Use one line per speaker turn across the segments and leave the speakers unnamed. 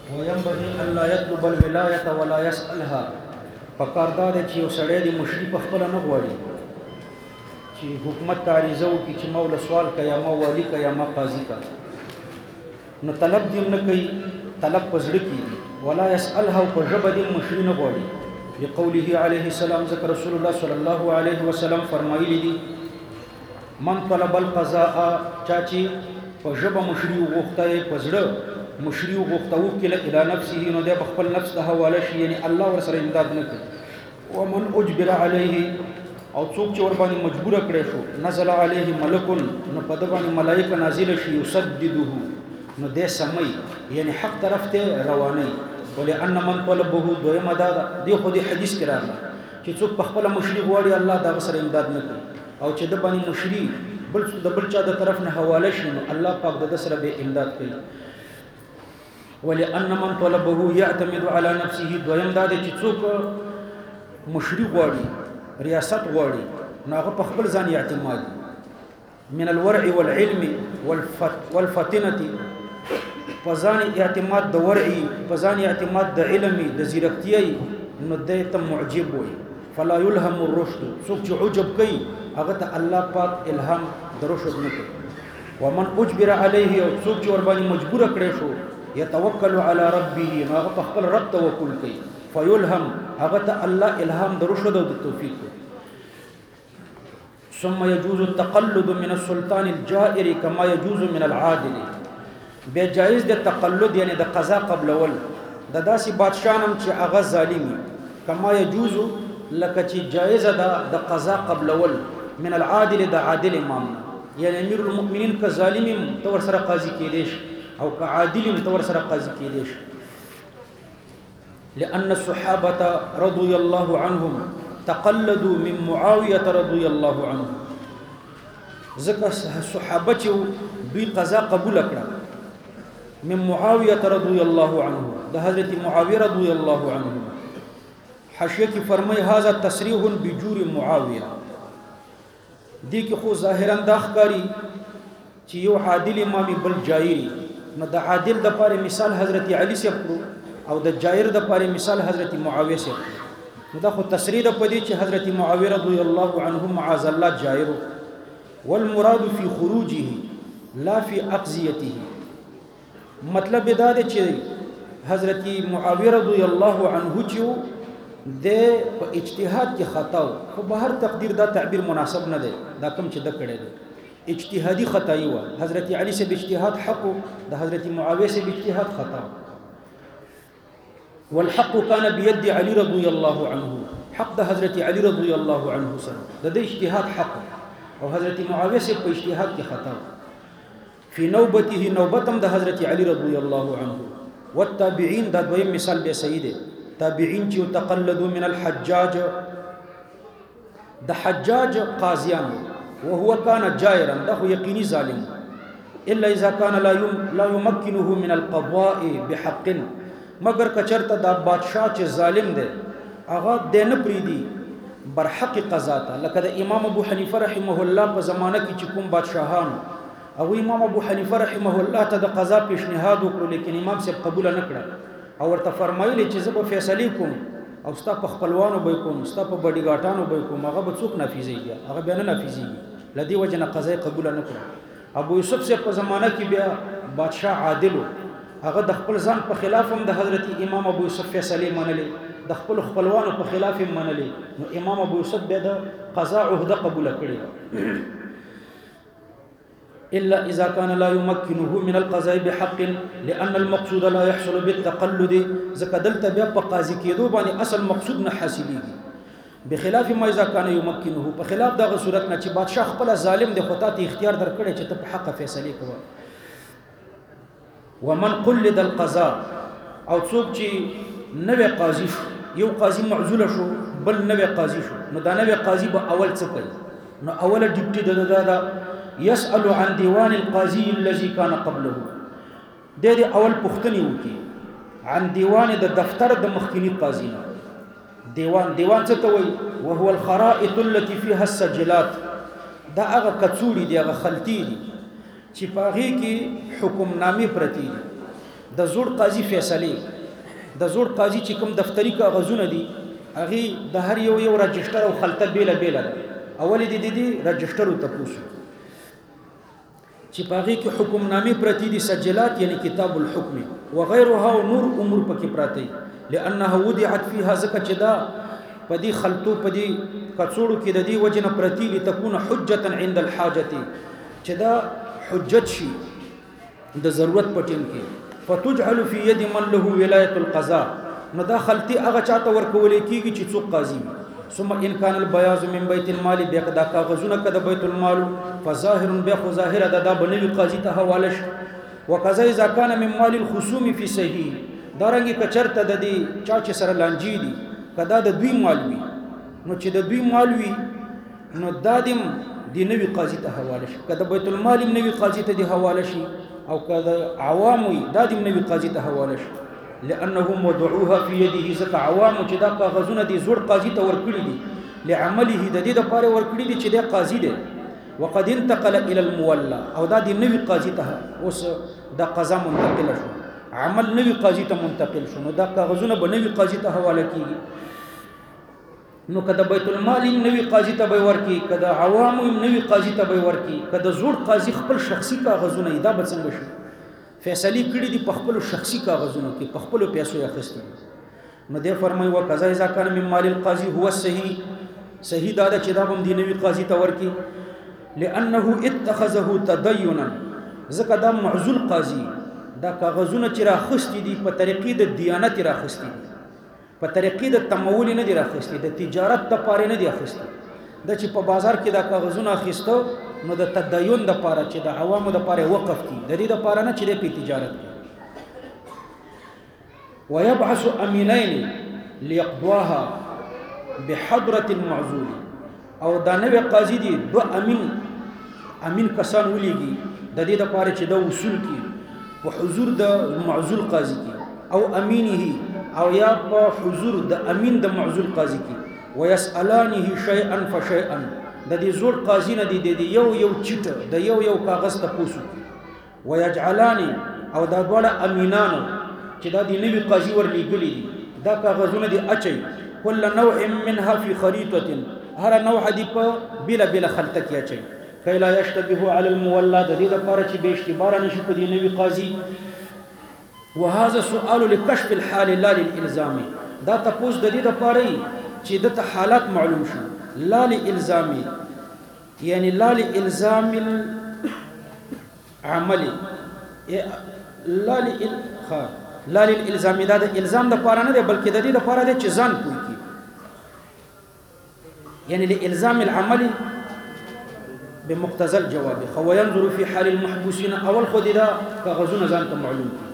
وينبغي ان لا يطلب الولايه ولا يسالها. فکار دا دی چې یو سړی د مشري په خپله نه غواړي چې حکومت ته عریضه وکړي چې ما وله سوال که یا ما والي که یا ما قاضي که، نو طلب دې نه کوي، طلب په زړه کېږي. ولا يسألها، او په ژبه دې مشري نه غواړي. لقوله علیه السلام، ځکه رسول الله صلی الله علیه وسلم فرمایلی دي من طلب القضاء، چا چې په ژبه مشري وغوښته، په زړه مشري وغوښته وکړه الی نفسه، نو دی به خپل نفس ته حواله شي، یعنی الله ورسره امداد نه کوي. ومن اجبر علیه، او څوک چې ور باندې مجبور کړی شو، نزل علیه ملک، نو په د باندې ملائکه نازله شي، یسدده، نو دی سمي، یعنی حق طرف ته رواني. ولئن من طلبه، دویمه دا ده، دی خو دې حدیث کې راغله چې څوک په خپله مشري غواړي الله د هغه سره امداد نه کوي، او چې د باندې مشري د بل چا د طرف نه حواله شي، نو الله پاک د ده سره به امداد کوي. ولئن من طلبه يعتمد على نفسه، دویم دا دی چې څوک مشري غواړي، ریاست غواړي، نو هغه په خپل ځان اعتماد، من الورع والعلم والفتنه، په ځان اعتماد د ورعي، په ځان اعتماد د علمي، د زیرکتیای، نو دی ته معجب وي. فلا يلهم الرشد، څوک چې عجب کوي هغه ته الله پاک الهام د رشد نه کوي. ومن اجبر عليه، او څوک چې ور باندې مجبور کړی شو، يتوکل على ربه، نو هغه په خپل رب توکل کوي. فيلهم، هغه ته الله الهام د رشد او د توفیق کوي. ثم يجوز التقلد من السلطان الجائر كما يجوز من العادل، بے جائز د تقلد یعنی د قضا قبلول د داسې بادشاہانم چې هغه ظالمي، کما يجوز لکه چې جائز ده د قضا قبلول من العادل د عادل امام، یعنی امیر المؤمنین که ظالم تو ور سره قاضي کېدی شي، او که عادل تو ور سره قاضي کېدی شي. لأن الصحابة رضي الله عنهم تقلدوا من معاوية رضي الله عنه، ځکه صحابه چې دوی قضا قبول کړه من معاویه رضی الله عنه، د حضرت معاویه رضی الله عنه. حاشیه کې فرمای هاذا تصریح بجور معاویه، دې کې خو ظاهرا دا ښکاری چې یو عادل امام بل جائری، نو د عادل د پاره مثال حضرت علی سے کړو، او د جائر د پاره مثال حضرت معاویه سے کړو. نو دا خو تصریح د پدې چې حضرت معاویه رضی الله عنه معاذ الله جائر، والمراد في خروجه لا في اقضيته. مطلب دا دی چې حضرت معاویه رضی الله عنه چې د په اجتهاد کې خطا و، خو به هر تقدیر دا تعبیر مناسب نه دی، دا کوم چې د کړی دی اجتهادي خطایی و. حضرت علی سے اجتهاد حق، د حضرت معاویه سے اجتهاد خطا. والحق كان بيد علي رضي الله عنه، حق د حضرت علی رضی الله عنه سره د اجتهاد حق، او حضرت معاویه سے په اجتهاد کې خطا. فی نوبته، نوبتم د حضرت علی رضی الله عنه. والتابعین، دا دویم مثال به صحیح دی. تابعین چې تقلدوا من الحجاج، د حجاج قاضیان، وهو كان جائرا، دا خو یقیني ظالم، الا اذا كان لا يمكنه من القضاء بحق، مگر کچرته دا بادشاہ چې ظالم دی هغه د نه پریدي برحق قضا ته، لکه د امام ابو حنیفه رحمه الله په زمانه کې چې کوم بادشاہان، او امام ابو حنیفه رحمه الله ته د قضا پیشنهاد وکړو، لیکن امام صاحب قبول نه کړه، او ورته فرمایلی چې زه به فیصله کوم، او ستا په خپلوانو به کوم، ستا په بډی ګاټانو به کوم، هغه به څوک نافذیږي، هغه بیا نه نافذیږي، لدی وجه نه قضا قبول نه کړه. ابو یوسف صاحب په زمانه کې بیا بادشاہ عادل، هغه د خپل ځان په خلاف هم د حضرت امام ابو یوسف فیصله منلې، د خپل خپلوانو په خلاف هم منلې، نو امام ابو یوسف بیا د قضا عہده قبول کړي. الا اذا كان لا يمكنه من القضاء بحق، لان المقصود لا يحصل بالتقلد، ځکه دلته بیا په قاضي کېدو باندې اصل مقصود نه حاصلېږي، بخلاف ما اذا كان يمكنه، په خلاف دغه صورت نه چې بادشاہ خپل ظالم دی خو ته اختیار درکړی چې ته په حق فیصله کوې. ومن قلد القضاء، او څوک چې نوې قاضي شو، یو قاضي معزول شو بل نوې قاضي شو، نو دا نوې قاضي به اول څه کوي؟ نو اوله ډیپټي دا يسأل عن ديوان القاضي الذي كان قبله، د اول پوښتنه وکي عن ديوان د دفتر د مخکنی قاضي نه. دیوان څه ته وایي؟ وهو الخرائط التي فيها السجلات، دا هغه کڅوړي دي، هغه خلطي دي چې په هغې کې حکمنامې پرتې دي، د زوړ قاضي فیصله د زوړ قاضي چې کوم دفتری کاغذونه دي هغه د هر یو رجستر او خلطه بیل ده اول دي رجستر ته پوسو چې پاغي کې حکمنامې پرتی دي سجلات یعنی کتاب الحکم وغيرها او نور امور پکې پراته لانها وضعت فيها زکه چې دا پدی خلطو پدی کڅوړو کې د دې وجنه پرتی لتكون حجه عند الحاجه چې دا حجت شي د ضرورت پټین کې فتجعل في يد من له ولايه القضاء نو دا خلطي هغه چاته ورکول کیږي چې څوک قاضي ثم ان كان البياض من بيت المال بيقدا کاغذونه کده بیت المال فظاهر بخو ظاهر دا بنوي قاضي ته حواله وکذا اذا كان من مال الخصوم في صحيح دارنګي کچرته د دې چا چې سره لانجی دي کدا د دوی مالوي نو چې د دوی مالوي نو دادم دی نوی قاضي ته حواله شي کدا بیت المال نوی قاضي ته دی حواله شي او کدا عوامي دادم نوی قاضي ته حواله شي لانهم وضعوها في يده زك عوام چې دا کاغذونه دي زوړ قاضي ته ورکړي دي لعمله د دې لپاره ورکړي دي چې دا قاضي دی وقد انتقل الى المولى او دا دی نوی قاضي ته اوس دا قضا منتقل شو عمل نوی قاضي ته منتقل شو نو دا کاغذونه به نوی قاضي ته حواله کیږي نو کدا بیت المال نوی قاضي ته به ورکی کدا عوام نوی قاضي ته به ورکی کدا زوړ قاضي خپل شخصي کاغذونه دا به څنګه شي فیصله کړي دي په خپل شخصي کاغذونو کې په خپل پیسو یې اخیستل نو دې فرمایي وکذا اذا كان من مال القاضي هو الصحيح صحیح دا چې دا هم دی نوی قاضي ته ورکی لانه اتخذه تدينا زکه دا معزول قاضي دا کاغذونه چې راخستي دي په طریقې د دیانت راخستي دي په طریقې د تمول نه دي راخستي د تجارت د پاره نه دي اخستي د چې په بازار کې دا کاغذونه اخیستو نو د تدین د پاره چې د عوامو د پاره وقف دي د دې د پاره نه چې د تجارت ويبعث امينين ليقضواها بحضره المعزول او دا نوې قاضي دي دو امین کسان ولېږي د دې د پاره چې د وصول کی په حضور د معزول قاضي کی او امینه او یا په حضور د امین د معزول قاضي کی ويسالانه شيئا فشيئا د دې زوړ قاضي نه دي د یو چټ د یو کاغذ ته پوسو ويجعلان او دا ډول امینانو چې دا د نوی قاضي ورلېږلي دي دا کاغذونه دي اچي كل نوع منها في خريطه هر نوع دي په بلا خلطه کې اچي کای لا يشتبه على المولى د دې لپاره چې به اشتبار نشي په دې نوی قاضي وهذا سؤال لكشف الحال لا للالزام دا تاسو د دې لپاره چې د حالات معلوم شي لا لالزام يعني لا لالزام العمل لا للالزام دا د الزام د لپاره نه دی بلکې د دې لپاره دی چې ځان پوي کی يعني لالزام العمل بمقتضى الجواب خو ينظر في حال المحبوسين اول خو دا کاغذونه ځان ته معلوم کی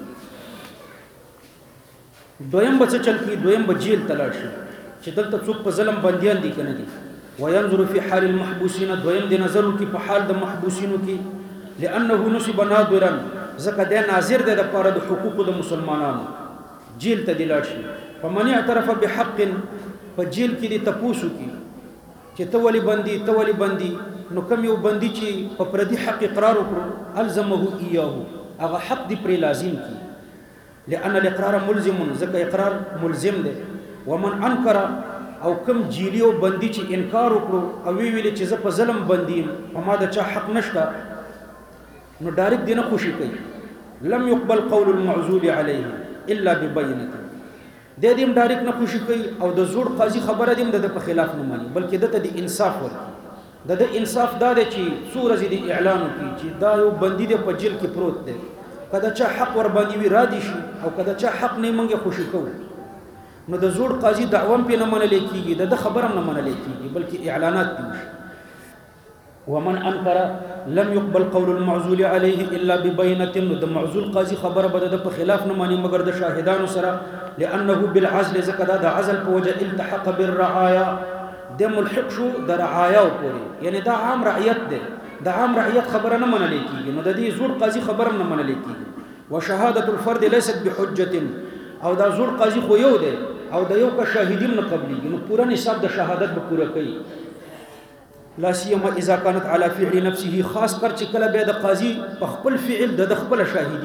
دویم به چل کی دویم به جیل تلاړ شي چې دلته څوک په ظلم بنديان دي کنه دي وينظر في حال المحبوسين دویم د نظر کی په حال د محبوسینو کی لانه نصب ناظرا زکه د ناظر د لپاره د حقوق د مسلمانانو جیل ته دی لاړ شي فمن اعترف بحق په جیل کې د تپوسو کی چې تولی بندي نو کوم یو بندي چې په پردي حق اقرار وکړو الزمه اياه هغه حق دی پر لازم کی لأن الإقرار ملزم ذکر اقرار ملزم ده ومن انکر او کم جیلی او بندي چې انکار وکړو او ویل چې زه په ظلم بندیم په ما د چا حق نشته نو ډایرک دینه خوشي کوي لم يقبل قول المعزول عليه الا ببينه د دې ډایرک نه خوشي کوي او د زوړ قاضي خبره دې د په خلاف نه مانی بلکې د انصاف ورکړي د انصاف دا دی چې سورج دې اعلان وکړي چې دا یو بندي د په جیل کې پروت دی کدا چا حق ور باندې وی را دي شي او کدا چا حق نه منګه خوشي کوو نو د زوړ قاضي دعوام په نه منل کیږي د خبرم نه منل کیږي بلکې اعلانات دي ومن انکر لم يقبل قول المعزول عليه الا ببينه د معزول قاضي خبره بده د خلاف نه مانی مگر د شاهدانو سره لانه بالعزل زکدا د عزل په وجه التحق بالرعايا د ملحق شو د رعايا پوري یعنی دا عام رعیت ده د عام رعیت خبره نه منل کیږي نو د دې زوړ قاضي خبره نه منل کیږي وشهاده الفرد ليست بحجه او دا زوړ قاضي خو یو ده او د یو کا شاهدین نه قبليږي نو پورا نصاب د شهادت به پورا کوي لا سيما اذا كانت على فعل نفسه خاص کر چې کله به د قاضي په خپل فعل د خپل شاهدي وي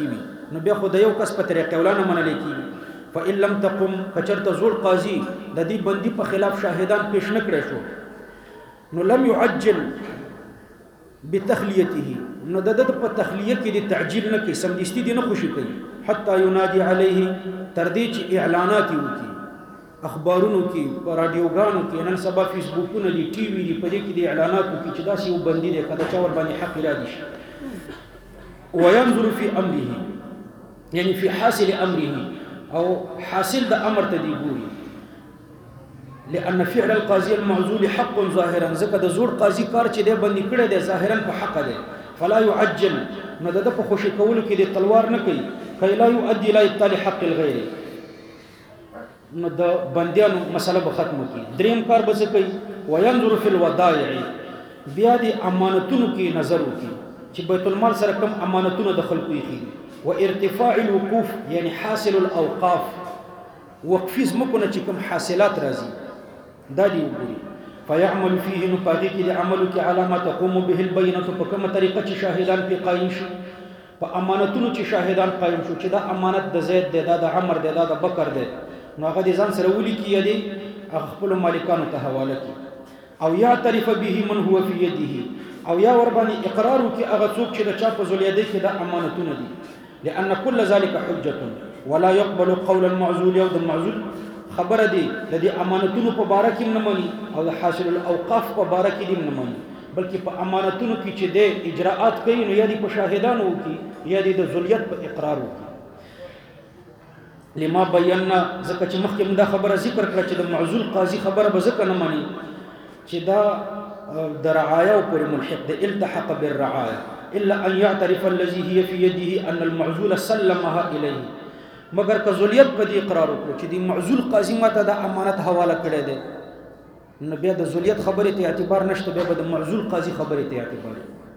نو بیا خو د یو کس په طریقې ولانه منل کیږي. فإن لم تقم کچرته زوړ قاضي د دې بندي په خلاف شاهدان پیش نه کړی شو نو لم يعجل بتخلیته نو د په تخلیه کې د تعجیل نه کوي، سمدستي دي نه خوشي کوي. حتی ينادي عليه تر دې چې اعلانات وکړي اخبارونو کې په رادیوګانو کې، نن سبا فیسبوکونه دي، ټي وي دي، په دې کې د اعلانات وکړي چې داسې یو بندي دی کله چا ور باندې حق را دي شي. وينظر في امره یعنی في حاصل امره او حاصل د امر ته دی ګوري. لأن فعل القاضي المعزول حق ظاهرا ځکه د زوړ قاضي کار چې دی بندي کړی دی ظاهرا په حق دی. فلا يعجل نو د په خوشي کولو کې د تلوار نه کوي. کای لا يؤدي الى ابطال حق الغير نو د بندیانو مسله به ختمه کی. دریم کار به څه کوي؟ وينظر في الودائع بیا د امانتونو کې نظر وکړي چې بیت المال سره کوم امانتونه د خلکو یې و ارتفاع الوقوف یعنی حاصل الاوقاف وقفي زمکونه چې کوم حاصلات راځي دا دی وګوري. فيعمل فيه نو پاږي کې د عملو کې علامه تقوم به البينه په کومه طریقه چې شاهدان په قائم شي په امانتونو چې شاهدان قائم شو چې دا امانت د زید دی، دا د عمر دی، دا د بکر دی، نو هغه د ځان سره ولي کې دی خپل مالکانو ته حواله کی. او یا تعرف به من هو في يده او یا ور باندې اقرار وکي هغه څوک چې د چا په زلیده کې د امانتونه دي. لأن كل ذلك حجة ولا يقبل قول المعزول او د معزول خبره دي د دې امانتونو په باره کې نه مانی او د حاصل الاوقاف په باره کې نه مانی، بلکې په امانتونو کې چې د اجراءات کوي نو یا دي په شاهدانو وکي یا دي د زلیت په اقرار وکي. لما بینا ځکه چې مخکې دا خبره ذکر کړه چې د معزول قاضي خبره به ځکه نه مانی چې دا د رعایا پر ملحق د التحق بالرعایا الا ان يعترف الذي هي في يده ان المعزول سلمها اليه مگر کذلیت په دې اقرار وکړو چې د معزول قاضي ماته د امانت حواله کړی دی نو بیا د زلیت خبره ته اعتبار نشته، بیا د معزول قاضي خبره ته اعتبار.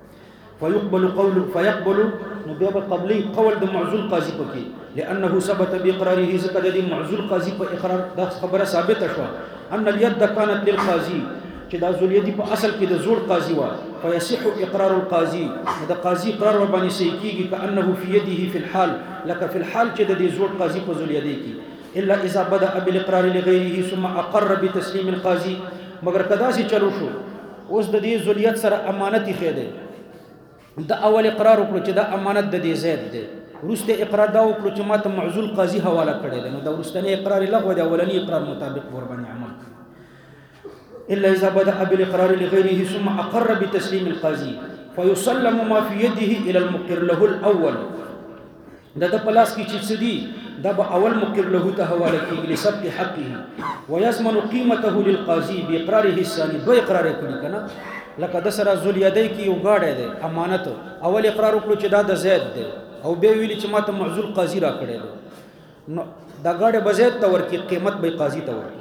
فيقبل نو بیا قبلي قول د معزول قاضي پکې لانه ثبت باقراره ذکر د معزول قاضي په اقرار دا خبره ثابته شو ان اليد كانت للقاضي چې دا زلیدی په اصل کې د زوړ قاضي و. فيصح اقرار القاضي دا قاضي اقرار ور باندې صحیح کیږي کانه في يده في الحال لك في الحال چې د دې زوړ قاضي په زلیدی کې الا اذا بدا بالاقرار لغيره ثم اقر بتسليم القاضي مگر کدا سي چلو شو اوس د دې زلیت سره امانت یې خېده د اول اقرار وکړو چې دا امانت د دې زید دی، ورسته اقرار دا وکړو چې ماته معزول قاضي حواله کړی دی نو دا ورستنی اقرار لغوه دی، اولنی اقرار مطابق ور باندې عمل إلا إذا بدأ بالإقرار لغيره ثم أقر بتسليم القاضي فيسلم ما في يده إلى المقر له الأول دا پلاس کی چیز دی دا با اول مقر له ته حواله کیږي لسبق حقه ويضمن قيمته للقاضي بإقراره الثاني دو اقرار کړي کنه لکه د سره زلیدی کی یو گاډه دی امانت اول اقرار وکړو چې دا د زید دی او به ویلی چې ماته معزول قاضي را کړی دی نو دا گاډه بزید ته ورکی قیمت به قاضي ته ورکی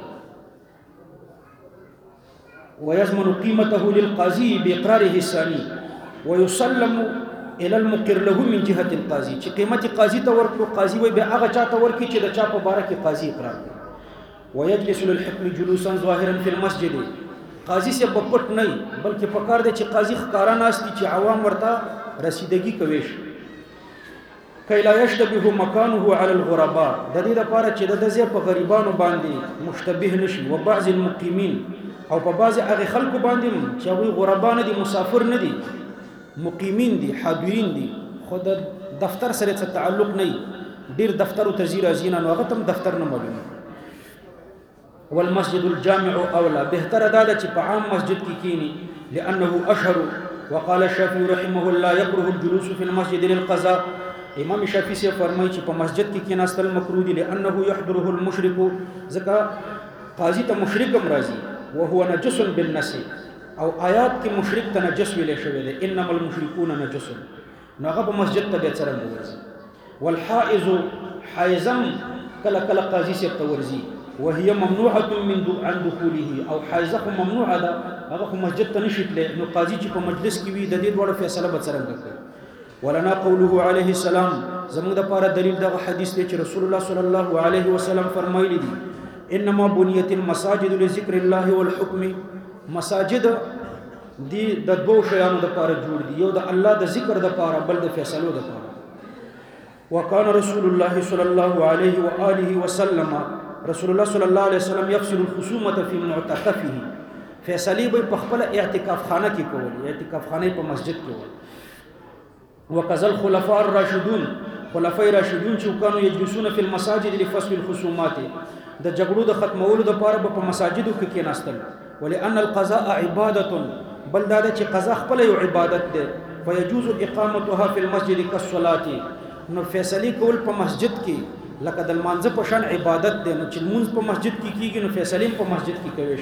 ويضمن قيمته للقاضي بإقراره الثاني ويسلم الى المقر له من جهه القاضي چې قیمت قاضي ته ورکړو قاضي وي به هغه چاته ورکړي چې د چا په باره کې قاضي اقرار کوي. ويجلس للحكم جلوسا ظاهرا في المسجد قاضي سے بپټ نه بلکې پکار دی چې قاضي ښکارا ناستي چې عوام ورته رسیدګي کوي کای لا يشتبه مكانه على الغرباء د دې لپاره چې د ځای په غریبانو باندې مشتبه نشي و بعض المقيمين او په بعض هغه خلکو باندې چې هغه غربا نه دي مسافر نه دي مقیمین دي حاضرین دي خود دفتر سره څه تعلق نه ډیر دفتر او تزیر ازینا نو هغه تم دفتر نه معلومه. والمسجد الجامع اولى بهتر داده چې په عام مسجد کې کینی لانه اشهر وقال الشافعي رحمه الله يكره الجلوس في المسجد للقضاء امام شافعي سے فرمایي چې په مسجد کې کیناستل مکروه دي لانه يحضره المشرك ځکه قاضي ته مشرک هم راځي وهو نجس بالنسي او آیات کې مشرک ته نجس ویل شوی دی انما المشركون نجس نو هغه په مسجد ته به څرنګه ورځي. والحائز حائزم کله کله قاضي سے تورزي وهي ممنوعه من عن دخوله او حائزه ممنوعه ده هغه مسجد ته نشیتله نو قاضي چې په مجلس کې وي د دې ډول فیصله به څرنګه کوي. ولنا قوله عليه السلام زموږ د پاره دلیل دغه حدیث دی چې رسول الله صلی الله علیه وسلم فرمایلی دي انما بنيت المساجد لذكر الله والحكم مساجد دی د دوه شیانو د پاره جوړ دي یو د الله د ذکر د پاره بل د فیصلو د پاره. وكان رسول الله صلى الله عليه وآله وسلم رسول الله صلى الله عليه وسلم يفصل الخصومة في معتكفه فیصله به په خپل اعتکاف خانه کې کول، اعتکاف خانه په مسجد کې کول. وکذا الخلفاء الراشدون، خلفای راشدون چې كانوا يجلسون في المساجد لفصل الخصومات، د جګړو د ختمولو د پاره په مساجدو کې کېناستل. ولأن القضاء عبادة، بل دا چې قضا خپل یو عبادت ده. فيجوز اقامتها في المسجد كالصلاه، نو فیصله کول په مسجد کې لکه د مانځه په شان عبادت ده. نو چې مونږ په مسجد کې کیږي نو فیصله په مسجد کې کوي.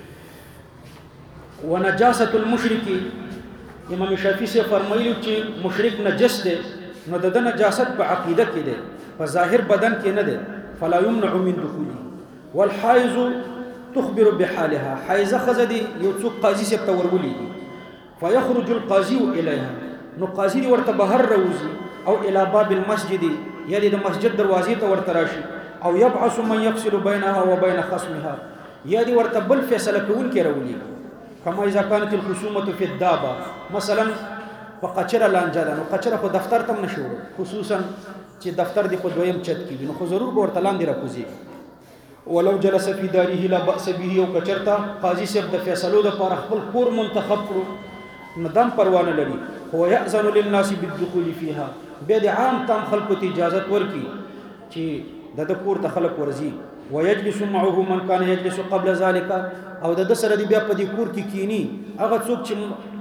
ونجاسه المشرك، امام شافعي سے فرمایلی چې مشرک نجس ده، نو د نجاست په عقیده کې ده، په ظاهر بدن کې نه ده. فلا يمنع من دخوله. والحائض تخبر بحالها، حائزه خزدي یو څوک قاضي سے تورولي دي. فيخرج القاضي اليها، نو قاضي ورته بهر روزي او الى باب المسجد، یعنی د مسجد دروازې ته ورته راشي. او يبعث من يفصل بينها وبين خصمها، یعنی ورته بل فیصله کوون کې راولي. كما اذا كانت الخصومه في الدابه، مثلا فقچره لانجه ده، نو قچره خو دفتر تم نشو، خصوصا چې دفتر دی خو دویم چت کې، نو خو ضرور به ورته لاندې راکوزي. ولو جلس في داره لا باس به، او کچرتا قاضي صاحب د فیصلو د پر خپل کور منتخب کړو، ندم پروانه لري. هو يأذن للناس بالدخول فيها، به د عام تام خلکو ته اجازه ورکي چې د کور ته خلک ورزي. ويجلس معه من كان يجلس قبل ذلك، او د سره دی بیا په دې کور کې کینی هغه څوک چې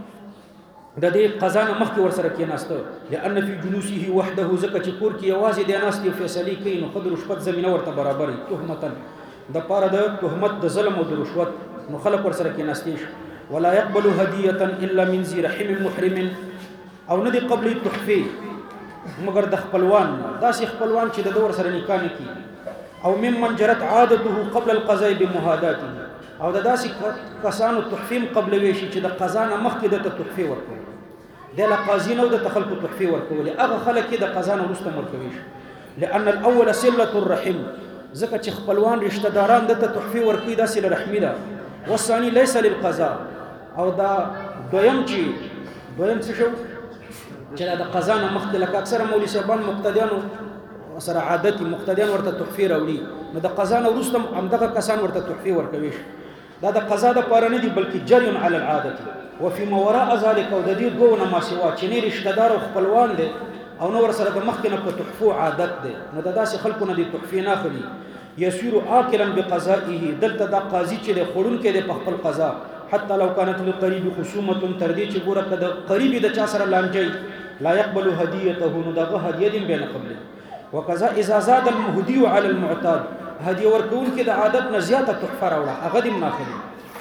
د دې قضا نه مخکې ورسره کېناسته. لأن في جلوسه وحده، ځکه چې کور کې یوازې د ناستې فیصلې کوي، نو خود رشوت زمینه ورته برابرې تهمتا د پاره د تهمت د ظلم او د رشوت، نو خلک ورسره کېناستې شي. ولا يقبل هديه الا من ذي رحم محرم، او نه دی قبل تحفه مگر د خپلوان، داسې خپلوان چې د دور سره نکاح نه کوي. او ممن جرت عادته قبل القضاء بمهاداته، او د داسې کسانو تحفیم قبل ویشي چې د قضا نه مخکې د تحفه ورکوي، د لا قاضي نو د تخلق تحفه ورکول، هغه خلک د قضا نه وروسته ورکوي. لأن الاول صله الرحم، ځکه چې خپلوان رشتہ داران د تحفه ورکوي، دا صله رحمی ده. والثاني ليس للقضاء، او دا دویم څه شو چې د قضا نه مخکې، لکه اکثره مولوی صاحبان مقتدیانو سره عادت مقتدیان ورته تحفه راوړي، نو د قضا نه وروسته همدغه کسان ورته تحفه ورکوي. دا د قضا د پاره نه دي، بلکې جری علی العاده. وفي ما وراء ذلك، او د دې دوه نه ما سوا چې نه رشتہ دار او خپلوان دي، او نو ور سره د مخکې نه په تحفه عادت دي، نو د داسې خلکو نه د تحفه نه اخلي. يسير آكلا بقضائه، دلته دا قاضي چې د خورون کې د خپل قضا. حتى لو كانت للقريب خصومه، تردي چې ګوره کده قریب د چا سره لانجي، لا يقبل هديته، نو دغه هدیه دې به نه قبل. وكذا اذا زاد المهدي على المعتاد، هدیه ورکون کې د عادت نه زیاته تحفه راوړه، هغه دې مناخلي.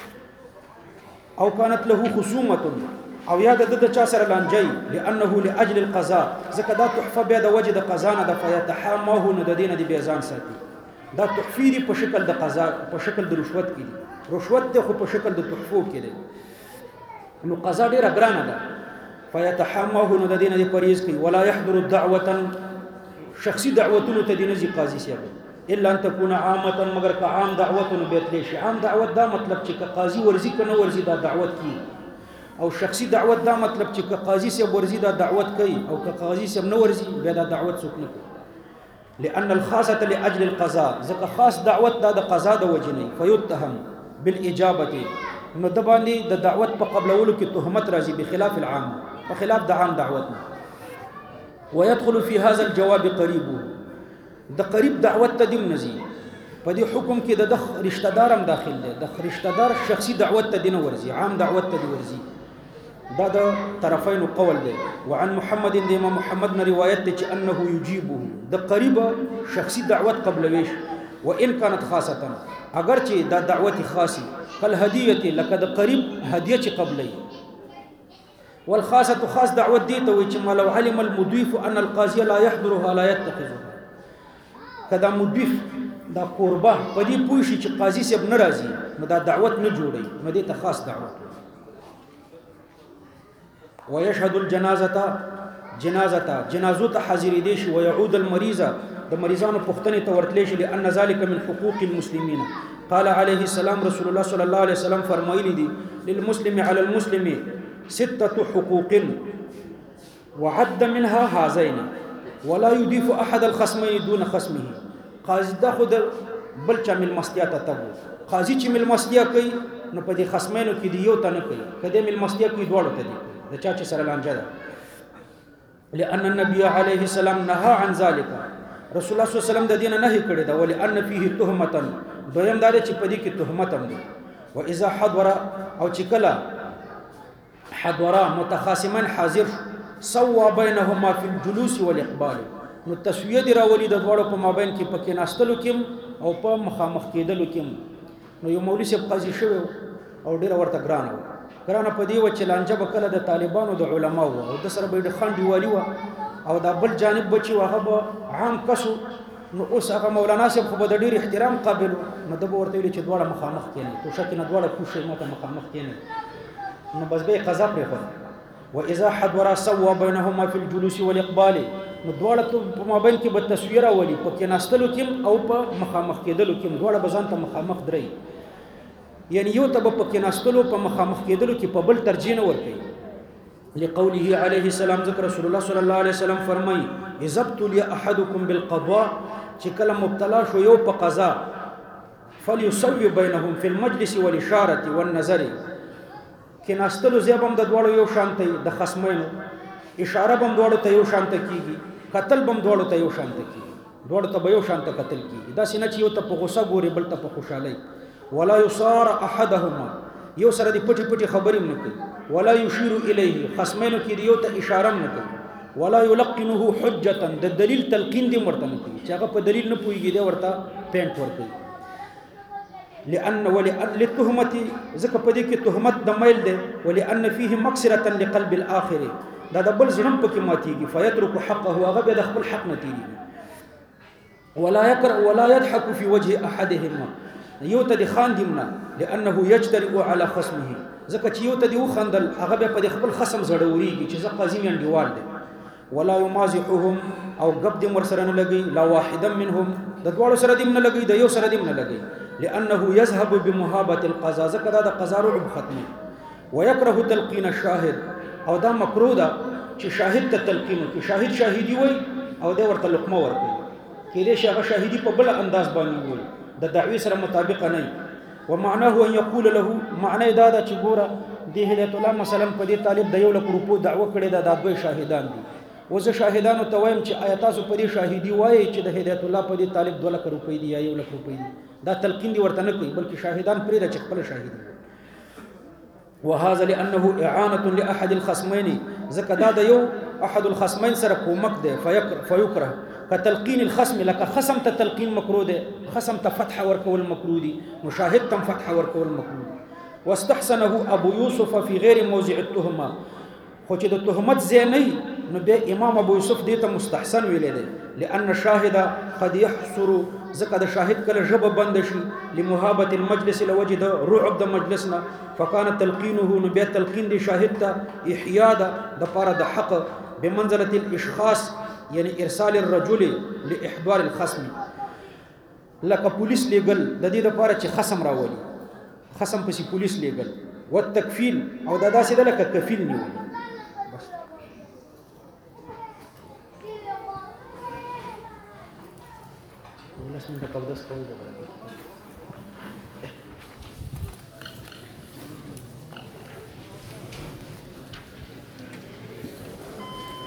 او كانت له خصومه، او یا د چا سره لانجي، لانه لاجل القضاء، ځکه دا تحفه به د وجه د قضا نه د فیتحامه، نو د دینه دی بیزان ساتي. دا تحفه دی په شکل د قضا، په شکل د رشوت کې دي، رشوت ته خو په شکل د تحفو کې دي، نو قضا ډیره ګرانه ده. فیتحامه، نو د دینه دی پریز کوي. ولا يحضر دعوه، شخصي دعوتونو ته دینه زی قاضي سیاب، الا ان تكون عامه، مگر که عام دعوتونو بیت لشي. عام دعوت دا مطلب چې که قاضي ورزي کنه ورزي دا دعوت کی، او شخصي دعوت دا مطلب چې که قاضي سیاب ورزي دا دعوت کوي، او که قاضي سیاب نه ورزي بیا دا دعوت څوک نه کوي. لأن الخاصة لأجل القضاء، ځکه خاص دعوت دا د قضا د وجنه. فيتهم بالإجابة، نو د باندې د دعوت په قبلولو کې تهمت راځي، بخلاف العام، په خلاف د عام دعوت. ويدخل في هذا الجواب قريبه، د قریب دعوت ته دیم نزي، په دې حکم کې د رشتہ دارم داخل دی. د رشتہ دار شخصي دعوت ته دینه ورزي، عام دعوت ته دی ورزي. دا د طرفین قول دی. وعن محمد، د امام محمد نه روایت دی چې انه یجيبه، د قریب شخصي دعوت قبل ویش، وان كانت خاصه، اگر چې دا دعوت خاصی، کل هدیه، لکه د قریب هدیه چې قبلې. والخاصه خاص دعوت دی ته وي چې لو علم المضيف ان القاضي لا يحضرها لا يتخذها، کدا مضيف دا قربه په دې پوه شي چې قاضي صاحب ناراضي، نو دا دعوت نه جوړي، نو دې ته خاص دعوت. ويشهد الجنازه، جنازو ته حاضر دي شي. ويعود المريضه، د مریضانو پختنه ته ورتلی شي. لأن ذلك من حقوق المسلمين. قال عليه السلام، رسول الله صلى الله عليه وسلم فرمایلی دي، للمسلم على المسلم 6 حقوق وعد منها هذين، ولا يضيف احد الخصمين دون خصمه. قاضي دا خود بل چا مل مستیا ته تبو، قاضي چې مل مستیا کوي نو په دې خصمینو کې دی یو ته نه کوي، کله مل مستیا کوي دواړو ته دی د چا چې سره لانجه ده. لأن النبي عليه السلام نهى عن ذلك، رسول الله صلی الله علیه وسلم د دین نه کړی دا، ولأن فيه تهمه، دویم دا چې په دې کې تهمت هم دی. واذا حضر او چې کله حضر متخاصمان حاضر سوا بينهما في الجلوس والاقبال، نو تسویه دی راولي د دواړو په مابین کې پکې ناستلو کې او په مخامخ کېدلو کې. نو یو مولوی صاحب قاضي شوی او ډیره ورته ګرانه په دې و چې لانجه به کله د طالبانو د علماو او د سره به د خان دیوالي و او دا بل جانب بچي هغه به عام کسو. نو اوس هغه مولانا صاحب خو به د ډیر احترام قابل، نو د به ورته ویل چې دواړه مخامخ کېني، کوښښ کې نه دواړه کوښښ ماته مخامخ کېني، نو بس به قضا پرې خو. واذا حضر سوا بينهما في الجلوس والاقبال، نو دواړه په مابین کې به تصویر اولي په کې ناستلو کې او په مخامخ کېدلو کې، دواړه به ځان ته مخامخ درې، یعنی یو ته په کې ناستلو په مخامخ کېدلو کې په بل ترجیح نه ورکړي. لقوله عليه السلام، ذکر رسول الله صلی الله علیه وسلم فرمایي اذا ابتلي احدكم بالقضاء، چې کله مبتلا شو یو په قضا، فليسوي بينهم في المجلس والاشاره والنظر، کې ناستلو زیبم د دواړو یو شانتي د خصمینو، اشاره بم دواړو ته یو شانته کیږي، قتل بم دواړو ته یو شانته کیږي، دواړو ته به یو شانته قتل کیږي. دا سینه چې یو ته په غوسه ګوري بل ته په خوشالۍ. ولا يصار احدهما، یو سره دی پټي پټي خبرې نه کوي. ولا يشير الیه، خصمینو کې یو ته اشاره نه کوي. ولا يلقنه حجه، د دلیل تلقین دی ورته نه کوي چې هغه په دلیل نه پويږي دی ورته پینټ ور کوي. لأن للتهمة ذکر په دې کې تهمت د میل دی، ولأن فيه مكسرة لقلب الآخر، دا د بل ظلم پکې ماتيږي، فيترك حقه، هغه به د خپل حق نه تیریږي. ولا يضحك في وجه احدهما، یو ته د خاندمنا، لأنه يجترئ على خصمه، ځکه چې یو ته دی وخندل هغه به په خپل خصم زړوريږي چې زه قاضي یم انډیوال دی. ولا يمازحهم، او غب دې مر سره نه لګي، لا واحدا منهم، د دوړو سره دې نه لګي، د یو سره دې نه لګي. لأنه يذهب بمهابة القضاء، ذکر دا قضا رعب ختمي. ويكره تلقين الشاهد، او دا مکروه ده چې شاهد ته تلقین وکړي، شاهد شاهدي وای او دا ورته لقمه ورکړي، کله چې هغه شاهدي په بل انداز باندې وای د دعوی سره مطابق نه. ومعناه ان يقول له، معنی دا ده چې ګوره د هدایت الله مثلا په دې طالب د 1 لک روپو دعوه کړې ده، دا دوی شاهدان دي، وزه شاهدانو ته وایم چې آیا تاسو په دې شاهدي وایي چې د هدایت الله په دې طالب 2 لک روپۍ دي یا 1 لک روپۍ دي، دا تلقین دی ورته نه کوي، بلکې شاهدان پرې د خپل شاهدي. وهذا لانه اعانه لاحد الخصمين، ذکر دا د یو احد الخصمين سره کومک دی، فيكره كتلقين الخصم، لك خصم ته تلقین مکروه دی، خصم ته فتح ورکول مکروه دی، مشاهد ته فتح ورکول مکروه دی. واستحسنه ابو يوسف في غير موضع التهمه، خو چې د تهمت ځای نه نو به امام ابو یوسف دې ته مستحسن ویلې دی. لأن الشاهد قد يحصر، ځکه د شاهد کله ژبه بند شي، لمهابة المجلس، لوجد رعب د مجلسنا، فكان تلقينه، نو بیا تلقین دی شاهد ته احیا ده د پاره د حق، بمنزله الاشخاص، یعنی ارسال الرجل لاحضار الخصم، لکه پولیس لیګل د دې لپاره چې خصم راولي، خصم پسې پولیس لیګل، والتکفیل، او دا داسې ده لکه کفیل نیول. بس من قبل